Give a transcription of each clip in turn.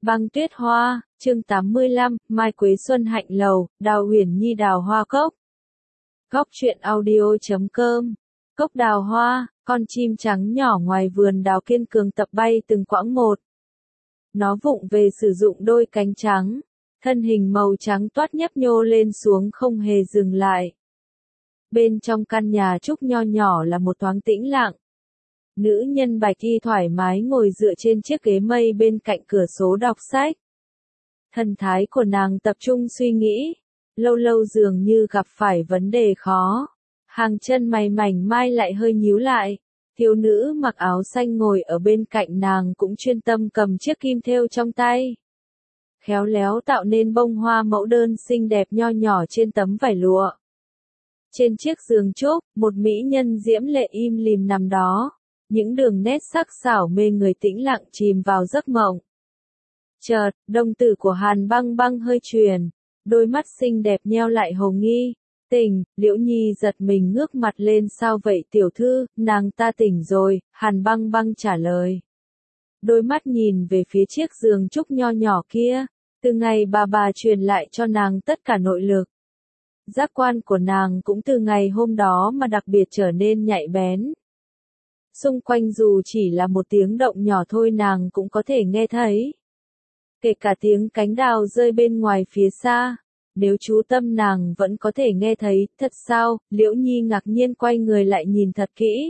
Băng tuyết hoa, chương 85, Mai Quế Xuân Hạnh Lầu, Đào Uyển Nhi đào hoa cốc. Góc truyện audio.com. Cốc đào hoa, con chim trắng nhỏ ngoài vườn đào kiên cường tập bay từng quãng một. Nó vụng về sử dụng đôi cánh trắng, thân hình màu trắng toát nhấp nhô lên xuống không hề dừng lại. Bên trong căn nhà trúc nho nhỏ là một thoáng tĩnh lặng. Nữ nhân bạch y thoải mái ngồi dựa trên chiếc ghế mây bên cạnh cửa sổ đọc sách. Thần thái của nàng tập trung suy nghĩ, lâu lâu dường như gặp phải vấn đề khó. Hàng chân mày mảnh mai lại hơi nhíu lại. Thiếu nữ mặc áo xanh ngồi ở bên cạnh nàng cũng chuyên tâm cầm chiếc kim thêu trong tay. Khéo léo tạo nên bông hoa mẫu đơn xinh đẹp nho nhỏ trên tấm vải lụa. Trên chiếc giường trúc, một mỹ nhân diễm lệ im lìm nằm đó. Những đường nét sắc sảo mê người tĩnh lặng chìm vào giấc mộng. Chợt, đồng tử của Hàn Băng Băng hơi chuyển, đôi mắt xinh đẹp nheo lại hồ nghi. Tỉnh, Liễu Nhi giật mình ngước mặt lên, sao vậy tiểu thư, nàng ta tỉnh rồi, Hàn Băng Băng trả lời. Đôi mắt nhìn về phía chiếc giường trúc nho nhỏ kia, từ ngày bà truyền lại cho nàng tất cả nội lực. Giác quan của nàng cũng từ ngày hôm đó mà đặc biệt trở nên nhạy bén. Xung quanh dù chỉ là một tiếng động nhỏ thôi nàng cũng có thể nghe thấy. Kể cả tiếng cánh đào rơi bên ngoài phía xa, nếu chú tâm nàng vẫn có thể nghe thấy. Thật sao? Liễu Nhi ngạc nhiên quay người lại nhìn thật kỹ.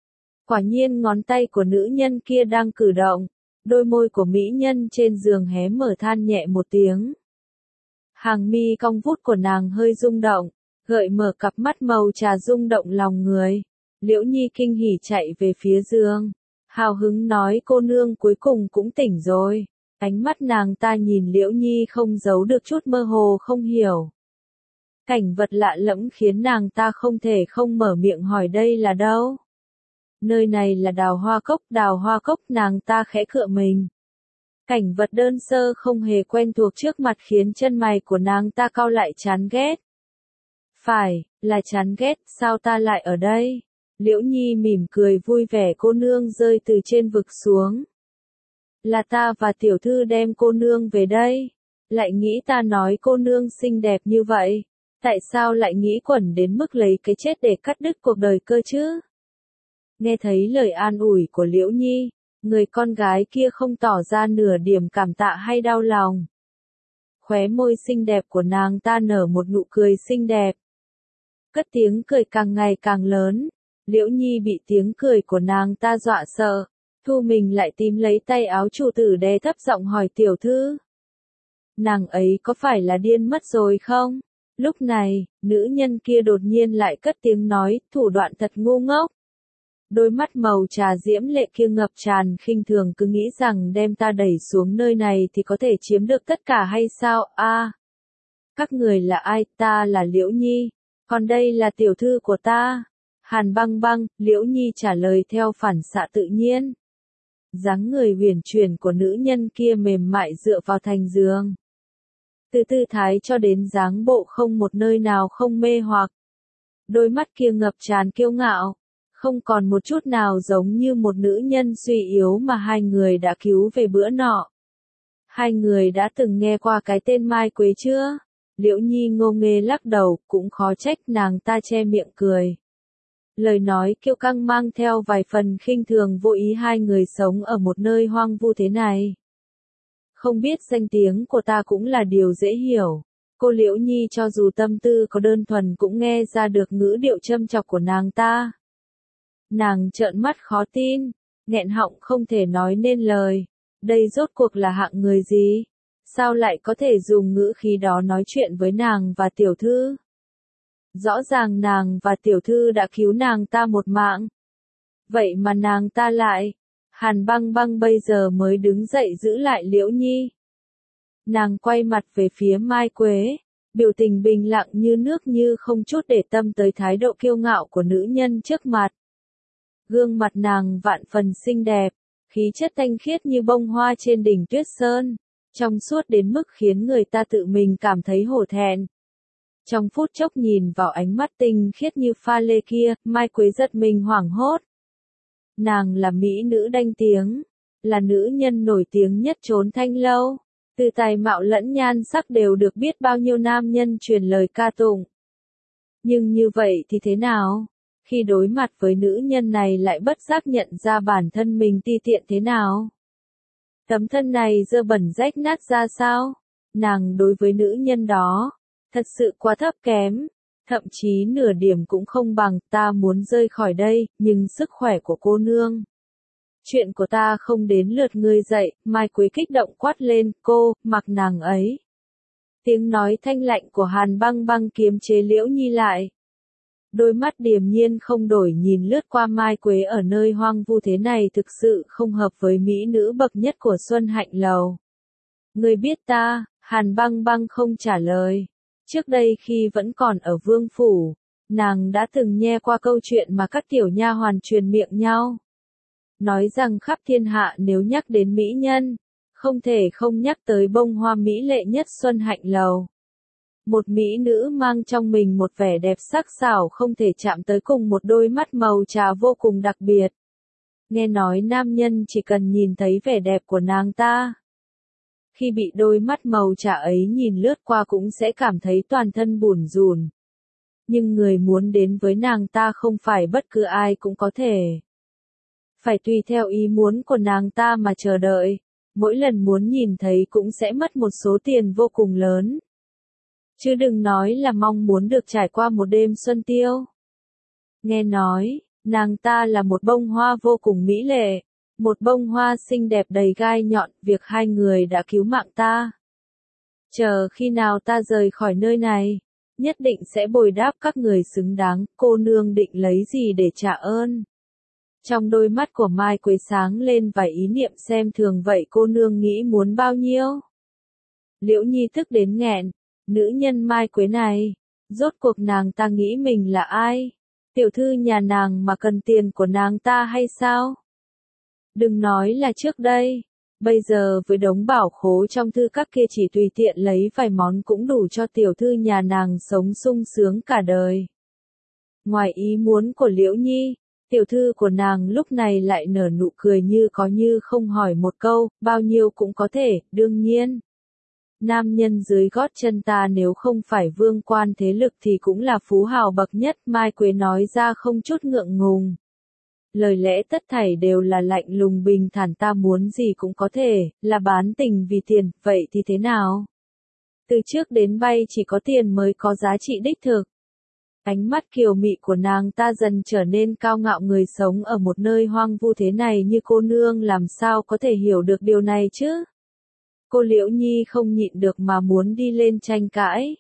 Quả nhiên ngón tay của nữ nhân kia đang cử động, đôi môi của mỹ nhân trên giường hé mở than nhẹ một tiếng. Hàng mi cong vút của nàng hơi rung động, gợi mở cặp mắt màu trà rung động lòng người. Liễu Nhi kinh hỉ chạy về phía giường, hào hứng nói cô nương cuối cùng cũng tỉnh rồi. Ánh mắt nàng ta nhìn Liễu Nhi không giấu được chút mơ hồ không hiểu. Cảnh vật lạ lẫm khiến nàng ta không thể không mở miệng hỏi đây là đâu. Nơi này là đào hoa cốc nàng ta khẽ cựa mình. Cảnh vật đơn sơ không hề quen thuộc trước mặt khiến chân mày của nàng ta cau lại chán ghét. Phải, là chán ghét, sao ta lại ở đây? Liễu Nhi mỉm cười vui vẻ, cô nương rơi từ trên vực xuống. Là ta và tiểu thư đem cô nương về đây. Lại nghĩ ta nói cô nương xinh đẹp như vậy. Tại sao lại nghĩ quẩn đến mức lấy cái chết để cắt đứt cuộc đời cơ chứ? Nghe thấy lời an ủi của Liễu Nhi, người con gái kia không tỏ ra nửa điểm cảm tạ hay đau lòng. Khóe môi xinh đẹp của nàng ta nở một nụ cười xinh đẹp. Cất tiếng cười càng ngày càng lớn. Liễu Nhi bị tiếng cười của nàng ta dọa sợ, thu mình lại tìm lấy tay áo chủ tử đè thấp giọng hỏi tiểu thư. Nàng ấy có phải là điên mất rồi không? Lúc này, nữ nhân kia đột nhiên lại cất tiếng nói, thủ đoạn thật ngu ngốc. Đôi mắt màu trà diễm lệ kia ngập tràn khinh thường, cứ nghĩ rằng đem ta đẩy xuống nơi này thì có thể chiếm được tất cả hay sao? A, các người là ai? Ta là Liễu Nhi, còn đây là tiểu thư của ta. Hàn Băng Băng, Liễu Nhi trả lời theo phản xạ tự nhiên. Dáng người huyền chuyển của nữ nhân kia mềm mại dựa vào thành giường. Từ tư thái cho đến dáng bộ không một nơi nào không mê hoặc. Đôi mắt kia ngập tràn kiêu ngạo, không còn một chút nào giống như một nữ nhân suy yếu mà hai người đã cứu về bữa nọ. Hai người đã từng nghe qua cái tên Mai Quế chưa? Liễu Nhi ngô nghê lắc đầu, cũng khó trách nàng ta che miệng cười. Lời nói kiêu căng mang theo vài phần khinh thường vô ý, hai người sống ở một nơi hoang vu thế này. Không biết danh tiếng của ta cũng là điều dễ hiểu. Cô Liễu Nhi cho dù tâm tư có đơn thuần cũng nghe ra được ngữ điệu châm chọc của nàng ta. Nàng trợn mắt khó tin, nghẹn họng không thể nói nên lời. Đây rốt cuộc là hạng người gì? Sao lại có thể dùng ngữ khí đó nói chuyện với nàng và tiểu thư? Rõ ràng nàng và tiểu thư đã cứu nàng ta một mạng. Vậy mà nàng ta lại. Hàn Băng Băng bây giờ mới đứng dậy giữ lại Liễu Nhi. Nàng quay mặt về phía Mai Quế, biểu tình bình lặng như nước, như không chút để tâm tới thái độ kiêu ngạo của nữ nhân trước mặt. Gương mặt nàng vạn phần xinh đẹp, khí chất thanh khiết như bông hoa trên đỉnh tuyết sơn, trong suốt đến mức khiến người ta tự mình cảm thấy hổ thẹn. Trong phút chốc nhìn vào ánh mắt tinh khiết như pha lê kia, Mai Quế giật mình hoảng hốt. Nàng là mỹ nữ đanh tiếng, là nữ nhân nổi tiếng nhất chốn Thanh Lâu. Từ tài mạo lẫn nhan sắc đều được biết bao nhiêu nam nhân truyền lời ca tụng. Nhưng như vậy thì thế nào? Khi đối mặt với nữ nhân này lại bất giác nhận ra bản thân mình ti tiện thế nào? Tấm thân này dơ bẩn rách nát ra sao? Nàng đối với nữ nhân đó, thật sự quá thấp kém, thậm chí nửa điểm cũng không bằng. Ta muốn rời khỏi đây, nhưng sức khỏe của cô nương. Chuyện của ta không đến lượt ngươi dậy, Mai Quế kích động quát lên, cô, mặc nàng ấy. Tiếng nói thanh lạnh của Hàn Băng Băng kiềm chế Liễu Nhi lại. Đôi mắt điềm nhiên không đổi nhìn lướt qua Mai Quế ở nơi hoang vu thế này thực sự không hợp với mỹ nữ bậc nhất của Xuân Hạnh Lầu. Ngươi biết ta, Hàn Băng Băng không trả lời. Trước đây khi vẫn còn ở vương phủ, nàng đã từng nghe qua câu chuyện mà các tiểu nha hoàn truyền miệng nhau. Nói rằng khắp thiên hạ nếu nhắc đến mỹ nhân, không thể không nhắc tới bông hoa mỹ lệ nhất Xuân Hạnh Lầu. Một mỹ nữ mang trong mình một vẻ đẹp sắc sảo không thể chạm tới cùng một đôi mắt màu trà vô cùng đặc biệt. Nghe nói nam nhân chỉ cần nhìn thấy vẻ đẹp của nàng ta. Khi bị đôi mắt màu trà ấy nhìn lướt qua cũng sẽ cảm thấy toàn thân bủn rủn. Nhưng người muốn đến với nàng ta không phải bất cứ ai cũng có thể. Phải tùy theo ý muốn của nàng ta mà chờ đợi. Mỗi lần muốn nhìn thấy cũng sẽ mất một số tiền vô cùng lớn. Chứ đừng nói là mong muốn được trải qua một đêm xuân tiêu. Nghe nói, nàng ta là một bông hoa vô cùng mỹ lệ. Một bông hoa xinh đẹp đầy gai nhọn, việc hai người đã cứu mạng ta. Chờ khi nào ta rời khỏi nơi này, nhất định sẽ bồi đáp các người xứng đáng. Cô nương định lấy gì để trả ơn? Trong đôi mắt của Mai Quế sáng lên vài ý niệm xem thường. Vậy cô nương nghĩ muốn bao nhiêu? Liễu Nhi tức đến nghẹn. Nữ nhân Mai Quế này, rốt cuộc nàng ta nghĩ mình là ai? Tiểu thư nhà nàng mà cần tiền của nàng ta hay sao? Đừng nói là trước đây, bây giờ với đống bảo khố trong thư các kia chỉ tùy tiện lấy vài món cũng đủ cho tiểu thư nhà nàng sống sung sướng cả đời. Ngoài ý muốn của Liễu Nhi, tiểu thư của nàng lúc này lại nở nụ cười như có như không, hỏi một câu, bao nhiêu cũng có thể, đương nhiên. Nam nhân dưới gót chân ta nếu không phải vương quan thế lực thì cũng là phú hào bậc nhất. Mai Quế nói ra không chút ngượng ngùng. Lời lẽ tất thảy đều là lạnh lùng bình thản. Ta muốn gì cũng có thể, là bán tình vì tiền, vậy thì thế nào? Từ trước đến nay chỉ có tiền mới có giá trị đích thực. Ánh mắt kiều mị của nàng ta dần trở nên cao ngạo. Người sống ở một nơi hoang vu thế này như cô nương làm sao có thể hiểu được điều này chứ? Cô Liễu Nhi không nhịn được mà muốn đi lên tranh cãi.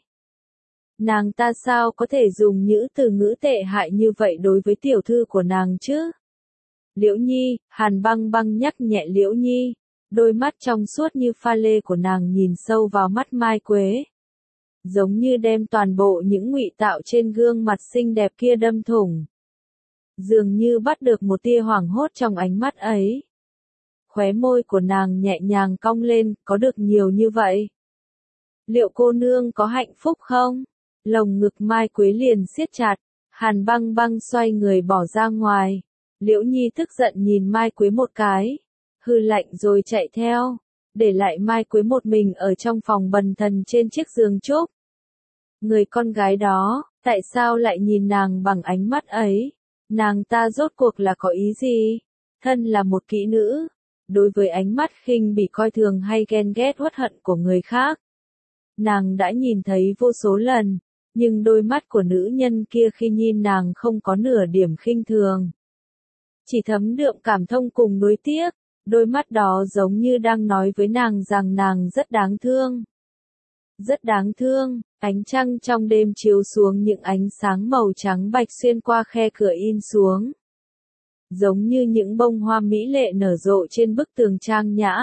Nàng ta sao có thể dùng những từ ngữ tệ hại như vậy đối với tiểu thư của nàng chứ? Liễu Nhi, Hàn Băng Băng nhắc nhẹ Liễu Nhi, đôi mắt trong suốt như pha lê của nàng nhìn sâu vào mắt Mai Quế. Giống như đem toàn bộ những ngụy tạo trên gương mặt xinh đẹp kia đâm thủng. Dường như bắt được một tia hoảng hốt trong ánh mắt ấy. Khóe môi của nàng nhẹ nhàng cong lên, có được nhiều như vậy? Liệu cô nương có hạnh phúc không? Lồng ngực Mai Quế liền siết chặt, Hàn Băng Băng xoay người bỏ ra ngoài. Liễu Nhi tức giận nhìn Mai Quế một cái, hừ lạnh rồi chạy theo, để lại Mai Quế một mình ở trong phòng bần thần trên chiếc giường trúc. Người con gái đó, tại sao lại nhìn nàng bằng ánh mắt ấy? Nàng ta rốt cuộc là có ý gì? Thân là một kỹ nữ, đối với ánh mắt khinh bỉ coi thường hay ghen ghét uất hận của người khác, nàng đã nhìn thấy vô số lần, nhưng đôi mắt của nữ nhân kia khi nhìn nàng không có nửa điểm khinh thường. Chỉ thấm đượm cảm thông cùng nuối tiếc, đôi mắt đó giống như đang nói với nàng rằng nàng rất đáng thương. Rất đáng thương, ánh trăng trong đêm chiếu xuống những ánh sáng màu trắng bạch xuyên qua khe cửa in xuống. Giống như những bông hoa mỹ lệ nở rộ trên bức tường trang nhã.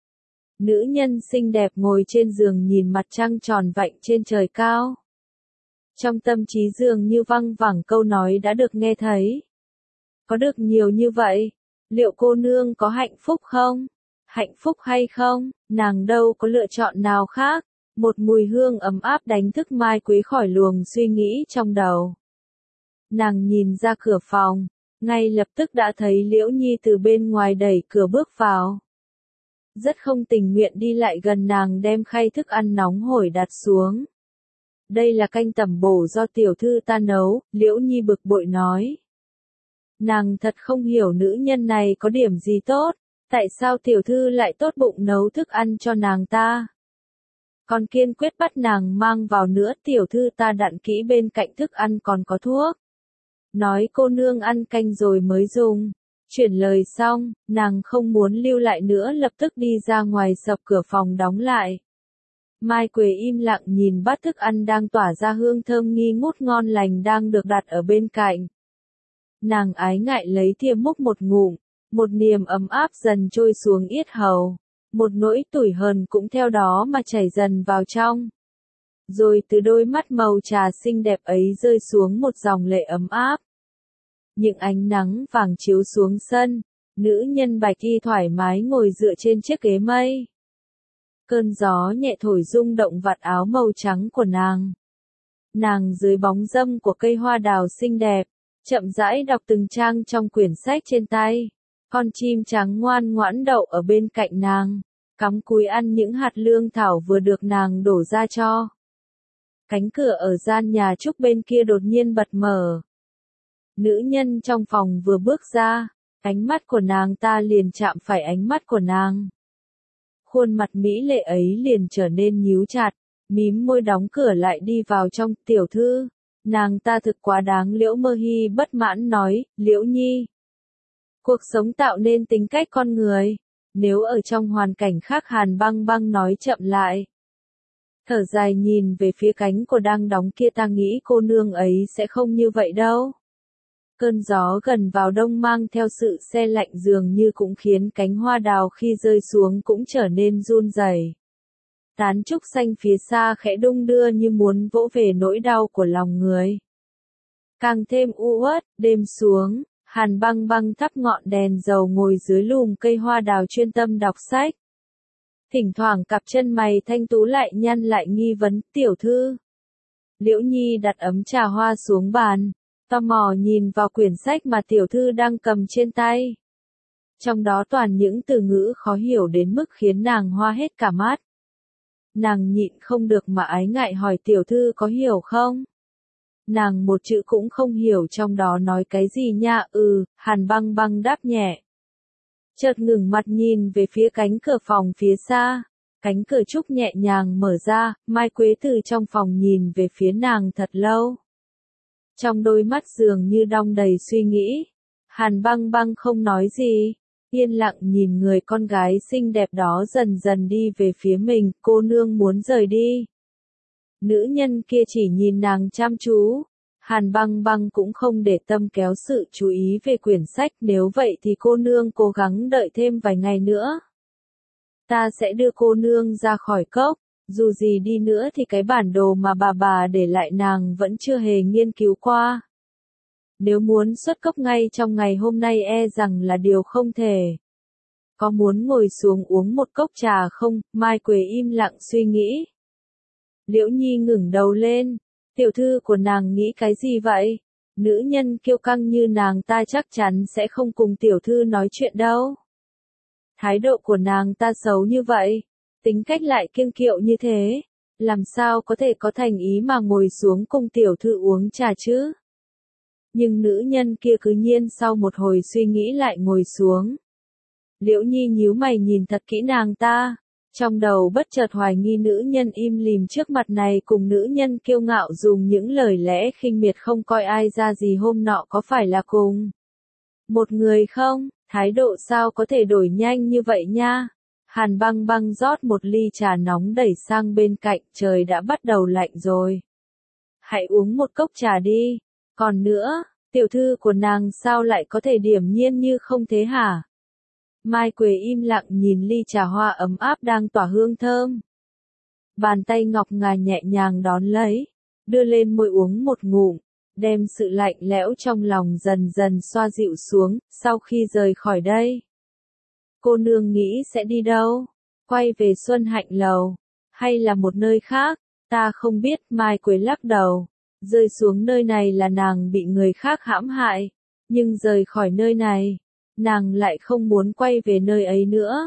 Nữ nhân xinh đẹp ngồi trên giường nhìn mặt trăng tròn vạnh trên trời cao. Trong tâm trí dường như văng vẳng câu nói đã được nghe thấy. Có được nhiều như vậy, liệu cô nương có hạnh phúc không? Hạnh phúc hay không? Nàng đâu có lựa chọn nào khác. Một mùi hương ấm áp đánh thức Mai Quế khỏi luồng suy nghĩ trong đầu. Nàng nhìn ra cửa phòng, ngay lập tức đã thấy Liễu Nhi từ bên ngoài đẩy cửa bước vào. rất không tình nguyện đi lại gần nàng đem khay thức ăn nóng hổi đặt xuống. Đây là canh tẩm bổ do tiểu thư ta nấu, Liễu Nhi bực bội nói. Nàng thật không hiểu nữ nhân này có điểm gì tốt, tại sao tiểu thư lại tốt bụng nấu thức ăn cho nàng ta. Còn kiên quyết bắt nàng mang vào nữa, tiểu thư ta đặn kỹ bên cạnh thức ăn còn có thuốc. Nói cô nương ăn canh rồi mới dùng. Chuyển lời xong, nàng không muốn lưu lại nữa lập tức đi ra ngoài sập cửa phòng đóng lại. Mai Quế im lặng nhìn bát thức ăn đang tỏa ra hương thơm nghi ngút ngon lành đang được đặt ở bên cạnh. Nàng ái ngại lấy thìa múc một ngụm, một niềm ấm áp dần trôi xuống yết hầu, một nỗi tủi hờn cũng theo đó mà chảy dần vào trong. Rồi từ đôi mắt màu trà xinh đẹp ấy rơi xuống một dòng lệ ấm áp. Những ánh nắng vàng chiếu xuống sân, nữ nhân bạch y thoải mái ngồi dựa trên chiếc ghế mây. Cơn gió nhẹ thổi rung động vạt áo màu trắng của nàng. Nàng dưới bóng râm của cây hoa đào xinh đẹp, chậm rãi đọc từng trang trong quyển sách trên tay. Con chim trắng ngoan ngoãn đậu ở bên cạnh nàng, cắm cúi ăn những hạt lương thảo vừa được nàng đổ ra cho. Cánh cửa ở gian nhà trúc bên kia đột nhiên bật mở. Nữ nhân trong phòng vừa bước ra, ánh mắt của nàng ta liền chạm phải ánh mắt của nàng. Khuôn mặt mỹ lệ ấy liền trở nên nhíu chặt, mím môi đóng cửa lại đi vào trong. Tiểu thư, nàng ta thực quá đáng. Liễu Mơ Hy bất mãn nói. Liễu Nhi, cuộc sống tạo nên tính cách con người, nếu ở trong hoàn cảnh khác. Hàn Băng Băng nói chậm lại. Thở dài nhìn về phía cánh cửa đang đóng kia, ta nghĩ cô nương ấy sẽ không như vậy đâu. Cơn gió gần vào đông mang theo sự se lạnh dường như cũng khiến cánh hoa đào khi rơi xuống cũng trở nên run rẩy. Tán trúc xanh phía xa khẽ đung đưa như muốn vỗ về nỗi đau của lòng người. Càng thêm u uất, đêm xuống, Hàn Băng Băng thắp ngọn đèn dầu ngồi dưới lùm cây hoa đào chuyên tâm đọc sách. Thỉnh thoảng cặp chân mày thanh tú lại nhăn lại nghi vấn. Tiểu thư. Liễu Nhi đặt ấm trà hoa xuống bàn, tò mò nhìn vào quyển sách mà tiểu thư đang cầm trên tay. Trong đó toàn những từ ngữ khó hiểu đến mức khiến nàng hoa hết cả mắt. Nàng nhịn không được mà ái ngại hỏi tiểu thư có hiểu không? Nàng một chữ cũng không hiểu trong đó nói cái gì nha. Hàn Băng Băng đáp nhẹ. Chợt ngừng mặt nhìn về phía cánh cửa phòng phía xa. Cánh cửa trúc nhẹ nhàng mở ra, Mai Quế từ trong phòng nhìn về phía nàng thật lâu. Trong đôi mắt dường như đong đầy suy nghĩ. Hàn Băng Băng không nói gì, yên lặng nhìn người con gái xinh đẹp đó dần dần đi về phía mình. Cô nương muốn rời đi. Nữ nhân kia chỉ nhìn nàng chăm chú. Hàn Băng Băng cũng không để tâm kéo sự chú ý về quyển sách. Nếu vậy thì cô nương cố gắng đợi thêm vài ngày nữa. Ta sẽ đưa cô nương ra khỏi cốc. Dù gì đi nữa thì cái bản đồ mà bà để lại nàng vẫn chưa hề nghiên cứu qua. Nếu muốn xuất cốc ngay trong ngày hôm nay e rằng là điều không thể. Có muốn ngồi xuống uống một cốc trà không? Mai Quế im lặng suy nghĩ. Liễu Nhi ngẩng đầu lên. Tiểu thư của nàng nghĩ cái gì vậy? Nữ nhân kiêu căng như nàng ta chắc chắn sẽ không cùng tiểu thư nói chuyện đâu. Thái độ của nàng ta xấu như vậy, tính cách lại kiêng kiệu như thế, làm sao có thể có thành ý mà ngồi xuống cùng tiểu thư uống trà chứ? Nhưng nữ nhân kia cứ nhiên sau một hồi suy nghĩ lại ngồi xuống. Liễu Nhi nhíu mày nhìn thật kỹ nàng ta, trong đầu bất chợt hoài nghi nữ nhân im lìm trước mặt này cùng nữ nhân kiêu ngạo dùng những lời lẽ khinh miệt không coi ai ra gì hôm nọ có phải là cùng một người không? Thái độ sao có thể đổi nhanh như vậy nha? Hàn Băng Băng rót một ly trà nóng đẩy sang bên cạnh, trời đã bắt đầu lạnh rồi. Hãy uống một cốc trà đi. Còn nữa, tiểu thư của nàng sao lại có thể điềm nhiên như không thế hả? Mai Quế im lặng nhìn ly trà hoa ấm áp đang tỏa hương thơm. Bàn tay ngọc ngà nhẹ nhàng đón lấy, đưa lên môi uống một ngụm, đem sự lạnh lẽo trong lòng dần dần xoa dịu xuống. Sau khi rời khỏi đây, cô nương nghĩ sẽ đi đâu? Quay về Xuân Hạnh Lầu, hay là một nơi khác? Ta không biết. Mai Quế lắc đầu. Rơi xuống nơi này là nàng bị người khác hãm hại, nhưng rời khỏi nơi này, nàng lại không muốn quay về nơi ấy nữa.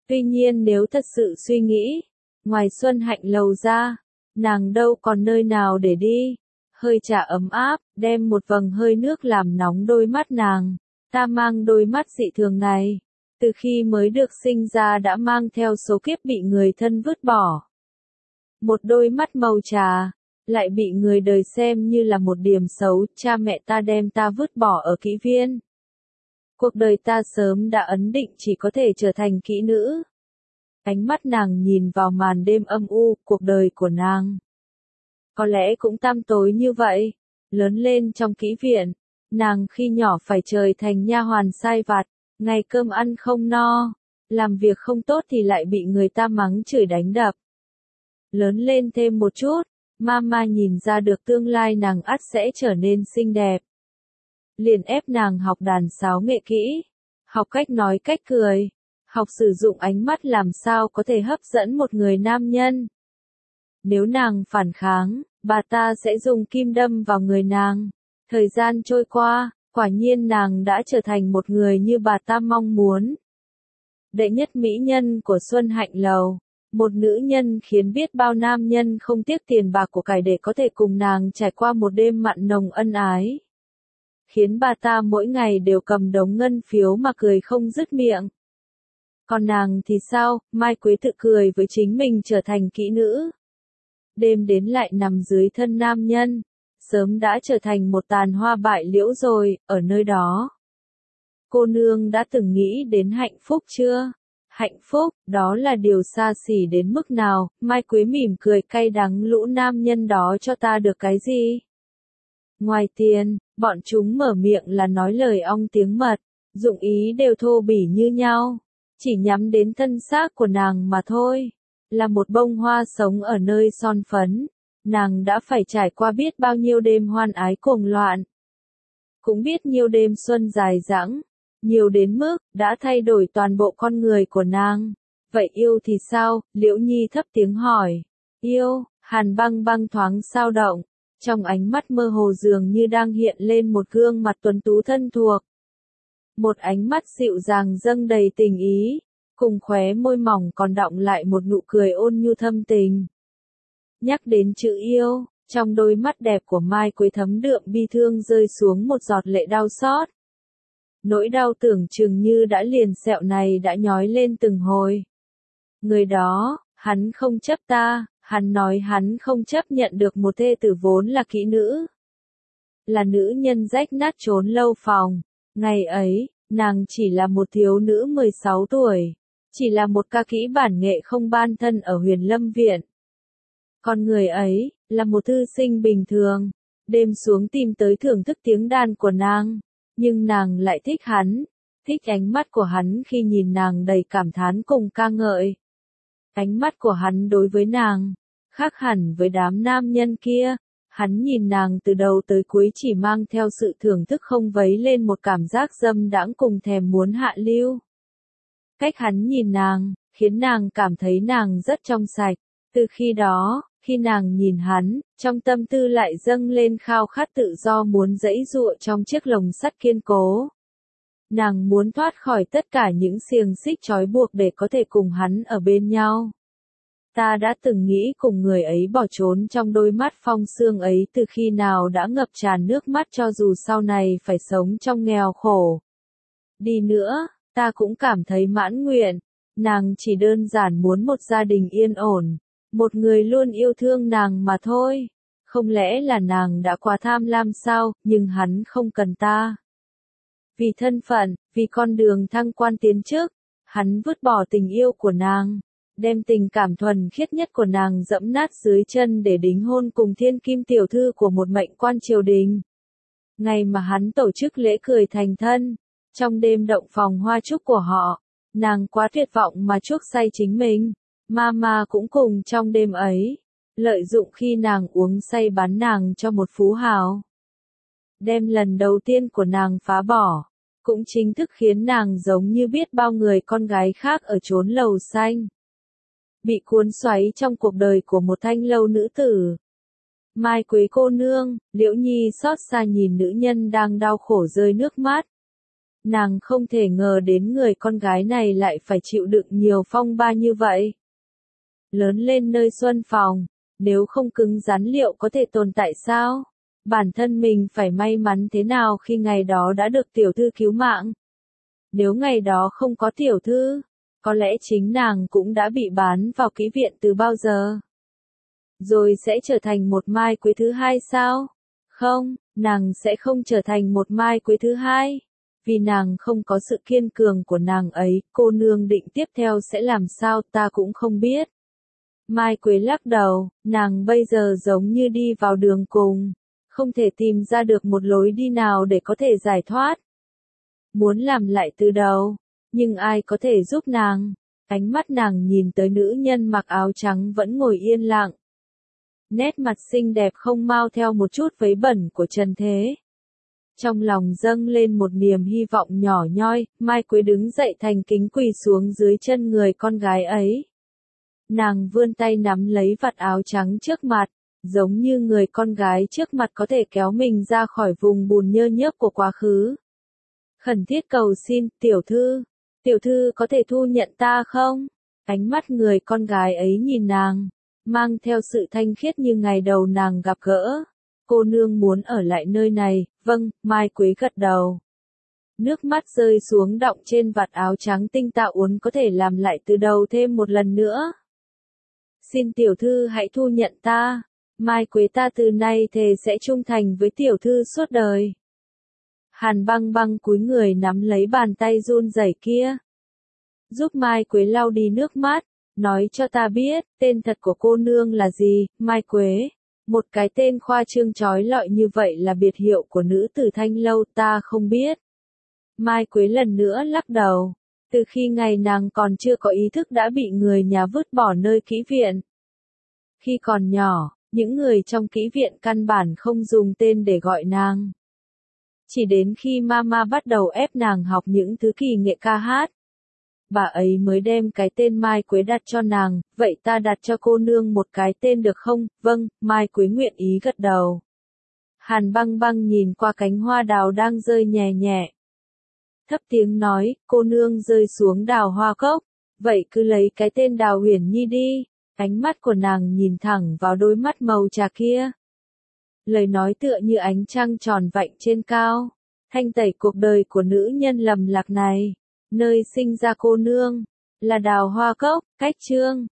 Tuy nhiên nếu thật sự suy nghĩ, ngoài Xuân Hạnh lầu ra, nàng đâu còn nơi nào để đi. Hơi trà ấm áp, đem một vầng hơi nước làm nóng đôi mắt nàng. Ta mang đôi mắt dị thường này, từ khi mới được sinh ra đã mang theo số kiếp bị người thân vứt bỏ. Một đôi mắt màu trà, lại bị người đời xem như là một điểm xấu, cha mẹ ta đem ta vứt bỏ ở kỹ viên. Cuộc đời ta sớm đã ấn định chỉ có thể trở thành kỹ nữ. Ánh mắt nàng nhìn vào màn đêm âm u, cuộc đời của nàng có lẽ cũng tăm tối như vậy. Lớn lên trong kỹ viện, nàng khi nhỏ phải trời thành nha hoàn sai vặt, ngày cơm ăn không no, làm việc không tốt thì lại bị người ta mắng chửi đánh đập. Lớn lên thêm một chút, mama nhìn ra được tương lai nàng ắt sẽ trở nên xinh đẹp. Liền ép nàng học đàn sáo nghệ kỹ, học cách nói cách cười, học sử dụng ánh mắt làm sao có thể hấp dẫn một người nam nhân. Nếu nàng phản kháng, bà ta sẽ dùng kim đâm vào người nàng. Thời gian trôi qua, quả nhiên nàng đã trở thành một người như bà ta mong muốn. Đệ nhất mỹ nhân của Xuân Hạnh Lầu, một nữ nhân khiến biết bao nam nhân không tiếc tiền bạc của cải để có thể cùng nàng trải qua một đêm mặn nồng ân ái. Khiến bà ta mỗi ngày đều cầm đống ngân phiếu mà cười không dứt miệng. Còn nàng thì sao, Mai Quế tự cười với chính mình trở thành kỹ nữ. Đêm đến lại nằm dưới thân nam nhân, sớm đã trở thành một tàn hoa bại liễu rồi, ở nơi đó. Cô nương đã từng nghĩ đến hạnh phúc chưa? Hạnh phúc, đó là điều xa xỉ đến mức nào? Mai Quế mỉm cười cay đắng, lũ nam nhân đó cho ta được cái gì? Ngoài tiền, bọn chúng mở miệng là nói lời ong tiếng mật, dụng ý đều thô bỉ như nhau, chỉ nhắm đến thân xác của nàng mà thôi. Là một bông hoa sống ở nơi son phấn, nàng đã phải trải qua biết bao nhiêu đêm hoan ái cuồng loạn. Cũng biết nhiều đêm xuân dài dẳng, nhiều đến mức đã thay đổi toàn bộ con người của nàng. Vậy yêu thì sao? Liễu Nhi thấp tiếng hỏi. Yêu, Hàn Băng Băng thoáng xao động, trong ánh mắt mơ hồ dường như đang hiện lên một gương mặt tuấn tú thân thuộc. Một ánh mắt dịu dàng dâng đầy tình ý, cùng khóe môi mỏng còn đọng lại một nụ cười ôn nhu thâm tình. Nhắc đến chữ yêu, trong đôi mắt đẹp của Mai Quế thấm đượm bi thương rơi xuống một giọt lệ đau xót. Nỗi đau tưởng chừng như đã liền sẹo này đã nhói lên từng hồi. Người đó, hắn không chấp ta, hắn nói hắn không chấp nhận được một thê tử vốn là kỹ nữ. Là nữ nhân rách nát trốn lâu phòng. Ngày ấy, nàng chỉ là một thiếu nữ 16 tuổi. Chỉ là một ca kỹ bản nghệ không ban thân ở Huyền Lâm Viện. Còn người ấy, là một thư sinh bình thường. Đêm xuống tìm tới thưởng thức tiếng đàn của nàng. Nhưng nàng lại thích hắn. Thích ánh mắt của hắn khi nhìn nàng đầy cảm thán cùng ca ngợi. Ánh mắt của hắn đối với nàng, khác hẳn với đám nam nhân kia. Hắn nhìn nàng từ đầu tới cuối chỉ mang theo sự thưởng thức không vấy lên một cảm giác dâm đãng cùng thèm muốn hạ lưu. Cách hắn nhìn nàng, khiến nàng cảm thấy nàng rất trong sạch. Từ khi đó, khi nàng nhìn hắn, trong tâm tư lại dâng lên khao khát tự do muốn giãy giụa trong chiếc lồng sắt kiên cố. Nàng muốn thoát khỏi tất cả những xiềng xích trói buộc để có thể cùng hắn ở bên nhau. Ta đã từng nghĩ cùng người ấy bỏ trốn trong đôi mắt phong sương ấy từ khi nào đã ngập tràn nước mắt cho dù sau này phải sống trong nghèo khổ. Đi nữa, ta cũng cảm thấy mãn nguyện, nàng chỉ đơn giản muốn một gia đình yên ổn, một người luôn yêu thương nàng mà thôi. Không lẽ là nàng đã quá tham lam sao, nhưng hắn không cần ta. Vì thân phận, vì con đường thăng quan tiến chức, hắn vứt bỏ tình yêu của nàng. Đem tình cảm thuần khiết nhất của nàng dẫm nát dưới chân để đính hôn cùng thiên kim tiểu thư của một mệnh quan triều đình. Ngày mà hắn tổ chức lễ cười thành thân, trong đêm động phòng hoa chúc của họ, nàng quá tuyệt vọng mà chuốc say chính mình. Mama cũng cùng trong đêm ấy, lợi dụng khi nàng uống say bán nàng cho một phú hào. Đem lần đầu tiên của nàng phá bỏ, cũng chính thức khiến nàng giống như biết bao người con gái khác ở chốn lầu xanh. Bị cuốn xoáy trong cuộc đời của một thanh lâu nữ tử. Mai Quế cô nương, Liễu Nhi xót xa nhìn nữ nhân đang đau khổ rơi nước mắt. Nàng không thể ngờ đến người con gái này lại phải chịu đựng nhiều phong ba như vậy. Lớn lên nơi Xuân Phòng, nếu không cứng rắn liệu có thể tồn tại sao? Bản thân mình phải may mắn thế nào khi ngày đó đã được tiểu thư cứu mạng. Nếu ngày đó không có tiểu thư, có lẽ chính nàng cũng đã bị bán vào kỹ viện từ bao giờ. Rồi sẽ trở thành một Mai Quế thứ hai sao? Không, nàng sẽ không trở thành một Mai Quế thứ hai. Vì nàng không có sự kiên cường của nàng ấy, cô nương định tiếp theo sẽ làm sao ta cũng không biết. Mai Quế lắc đầu, nàng bây giờ giống như đi vào đường cùng, không thể tìm ra được một lối đi nào để có thể giải thoát. Muốn làm lại từ đầu, nhưng ai có thể giúp nàng? Ánh mắt nàng nhìn tới nữ nhân mặc áo trắng vẫn ngồi yên lặng. Nét mặt xinh đẹp không mang theo một chút vấy bẩn của trần thế. Trong lòng dâng lên một niềm hy vọng nhỏ nhoi, Mai Quế đứng dậy thành kính quỳ xuống dưới chân người con gái ấy. Nàng vươn tay nắm lấy vạt áo trắng trước mặt, giống như người con gái trước mặt có thể kéo mình ra khỏi vùng bùn nhơ nhớp của quá khứ. Khẩn thiết cầu xin, tiểu thư có thể thu nhận ta không? Ánh mắt người con gái ấy nhìn nàng, mang theo sự thanh khiết như ngày đầu nàng gặp gỡ. Cô nương muốn ở lại nơi này, vâng, Mai Quế gật đầu. Nước mắt rơi xuống đọng trên vạt áo trắng tinh tạo uốn có thể làm lại từ đầu thêm một lần nữa. Xin tiểu thư hãy thu nhận ta, Mai Quế ta từ nay thề sẽ trung thành với tiểu thư suốt đời. Hàn Băng Băng cúi người nắm lấy bàn tay run rẩy kia. Giúp Mai Quế lau đi nước mắt, nói cho ta biết, tên thật của cô nương là gì, Mai Quế. Một cái tên khoa trương chói lọi như vậy là biệt hiệu của nữ tử Thanh Lâu, ta không biết. Mai Quế lần nữa lắc đầu. Từ khi ngày nàng còn chưa có ý thức đã bị người nhà vứt bỏ nơi kỹ viện. Khi còn nhỏ, những người trong kỹ viện căn bản không dùng tên để gọi nàng. Chỉ đến khi mama bắt đầu ép nàng học những thứ kỳ nghệ ca hát, bà ấy mới đem cái tên Mai Quế đặt cho nàng, vậy ta đặt cho cô nương một cái tên được không? Vâng, Mai Quế nguyện ý gật đầu. Hàn Băng Băng nhìn qua cánh hoa đào đang rơi nhẹ nhẹ. Thấp tiếng nói, cô nương rơi xuống đào hoa cốc, vậy cứ lấy cái tên Đào Huyền Nhi đi. Ánh mắt của nàng nhìn thẳng vào đôi mắt màu trà kia. Lời nói tựa như ánh trăng tròn vạnh trên cao, thanh tẩy cuộc đời của nữ nhân lầm lạc này. Nơi sinh ra cô nương, là đào hoa cốc, cách chương.